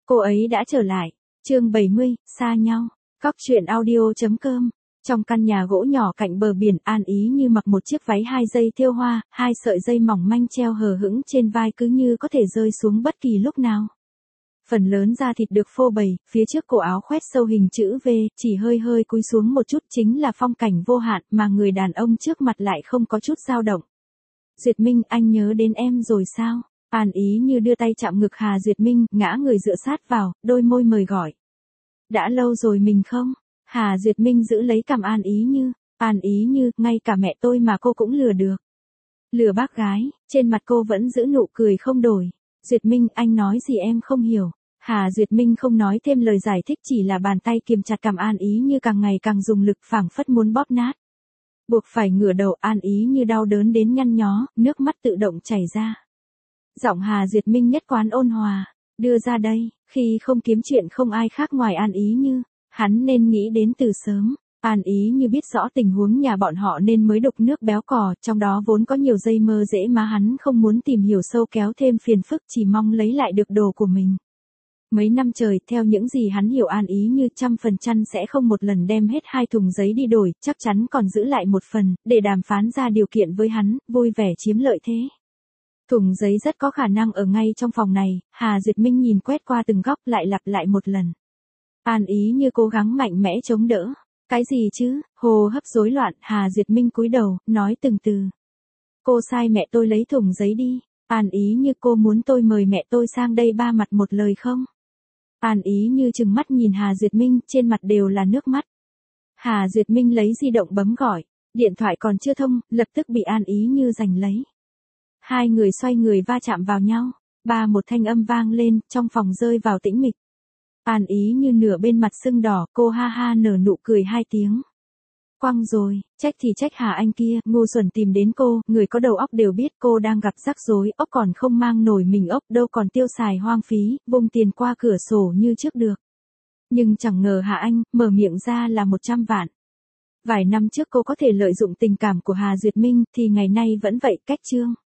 Cô ấy đã trở lại. Chương 70, xa nhau. Cóc truyện audio.com. Trong căn nhà gỗ nhỏ cạnh bờ biển, An Ý Như mặc một chiếc váy 2 dây thêu hoa, 2 sợi dây mỏng manh treo hờ hững trên vai cứ như có thể rơi xuống bất kỳ lúc nào. Phần lớn da thịt được phô bày, phía trước cổ áo khoét sâu hình chữ V, chỉ hơi hơi cúi xuống một chút chính là phong cảnh vô hạn mà người đàn ông trước mặt lại không có chút dao động. Duyệt Minh, anh nhớ đến em rồi sao? An Ý Như đưa tay chạm ngực Hà Duyệt Minh, ngã người dựa sát vào, đôi môi mời gọi. Đã lâu rồi mình không? Hà Duyệt Minh giữ lấy cằm An Ý Như. An Ý Như, ngay cả mẹ tôi mà cô cũng lừa được. Lừa bác gái, trên mặt cô vẫn giữ nụ cười không đổi. Duyệt Minh, anh nói gì em không hiểu. Hà Duyệt Minh không nói thêm lời giải thích, chỉ là bàn tay kiềm chặt cằm An Ý Như càng ngày càng dùng lực, phảng phất muốn bóp nát. Buộc phải ngửa đầu, An Ý Như đau đớn đến nhăn nhó, nước mắt tự động chảy ra. Giọng Hà Duyệt Minh nhất quán ôn hòa, đưa ra đây, khi không kiếm chuyện không ai khác ngoài An Ý Như, hắn nên nghĩ đến từ sớm. An Ý Như biết rõ tình huống nhà bọn họ nên mới đục nước béo cò, trong đó vốn có nhiều dây mơ rễ mà hắn không muốn tìm hiểu sâu kéo thêm phiền phức, chỉ mong lấy lại được đồ của mình. Mấy năm trời, theo những gì hắn hiểu, An Ý Như 100% sẽ không một lần đem hết 2 thùng giấy đi đổi, chắc chắn còn giữ lại một phần, để đàm phán ra điều kiện với hắn, vui vẻ chiếm lợi thế. Thùng giấy rất có khả năng ở ngay trong phòng này, Hà Duyệt Minh nhìn quét qua từng góc lại lặp lại một lần. An Ý Như cố gắng mạnh mẽ chống đỡ. Cái gì chứ, hô hấp rối loạn, Hà Duyệt Minh cúi đầu, nói từng từ. Cô sai mẹ tôi lấy thùng giấy đi. An Ý Như, cô muốn tôi mời mẹ tôi sang đây ba mặt một lời không? An Ý Như trừng mắt nhìn Hà Duyệt Minh, trên mặt đều là nước mắt. Hà Duyệt Minh lấy di động bấm gọi, điện thoại còn chưa thông, lập tức bị An Ý Như giành lấy. Hai người xoay người va chạm vào nhau, một thanh âm vang lên, trong phòng rơi vào tĩnh mịch. An Ý Như nửa bên mặt sưng đỏ, cô ha ha nở nụ cười 2 tiếng. Quăng rồi, trách thì trách Hà Anh kia, ngu xuẩn tìm đến cô, người có đầu óc đều biết cô đang gặp rắc rối, ốc còn không mang nổi mình ốc, đâu còn tiêu xài hoang phí, vung tiền qua cửa sổ như trước được. Nhưng chẳng ngờ Hà Anh, mở miệng ra là 100 vạn. Vài năm trước cô có thể lợi dụng tình cảm của Hà Duyệt Minh, thì ngày nay vẫn vậy, cách chương.